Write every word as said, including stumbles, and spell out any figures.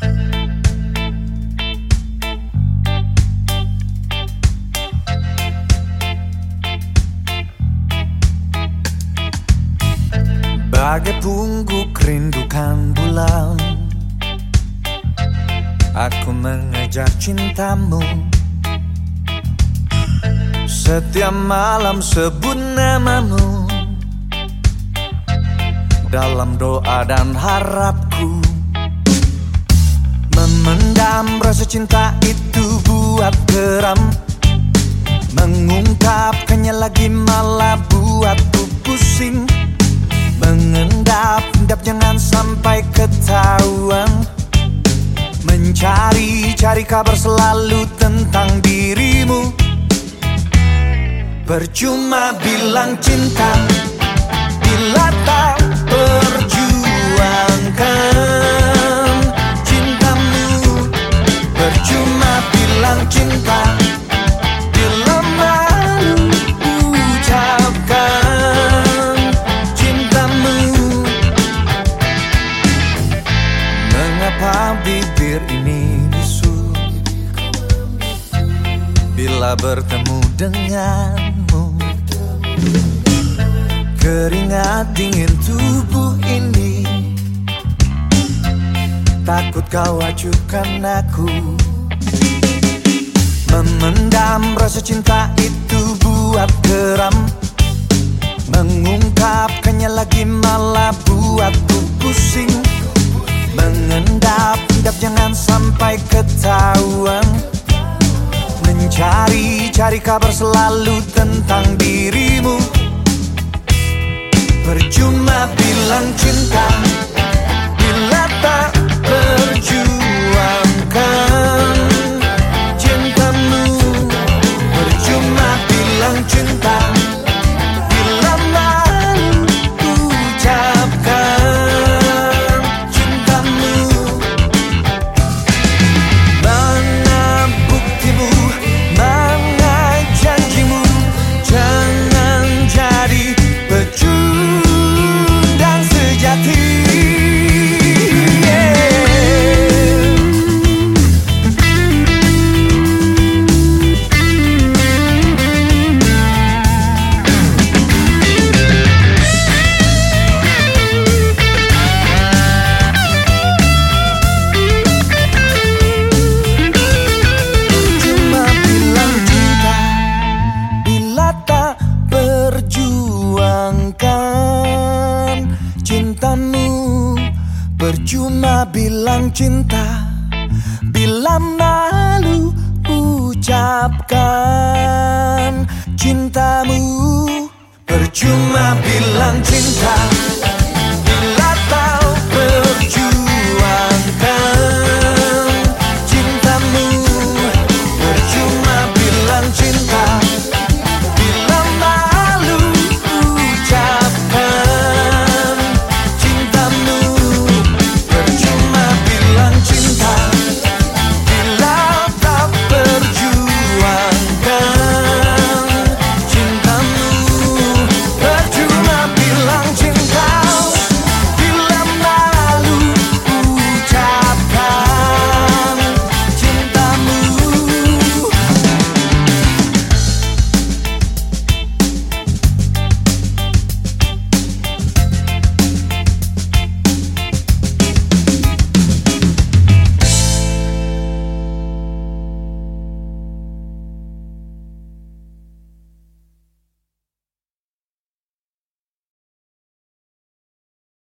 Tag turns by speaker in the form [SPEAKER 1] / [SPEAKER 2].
[SPEAKER 1] Bagai pungguk rindukan bulan, aku mengejar cintamu. Setiap malam sebut namamu dalam doa dan harapku. Memendam rasa cinta itu buat geram, mengungkapkannya lagi malah buatku pusing. Mengendap-endap jangan sampai ketahuan, mencari-cari kabar selalu tentang dirimu. Percuma bilang cinta bila tak perjuangkan cintamu. Percuma bilang cinta bila malu ucapkan cintamu. Mengapa bibir ini bisu bila bertemu denganmu? Keringat dingin tubuh ini, takut kau acuhkan aku. Memendam rasa cinta itu buat geram, mengungkapkannya lagi malah buatku pusing. Mengendap-endap jangan sampai ketahuan, mencari-cari kabar selalu tentang dirimu. Percuma bilang cinta bila tak perjuangkan cintamu. Percuma bilang cinta bila malu ucapkan cintamu. Mana buktimu, mana janjimu? Jangan jadi pecundang sejati. Cintamu, percuma bilang cinta bila malu ucapkan cintamu. Percuma bilang cinta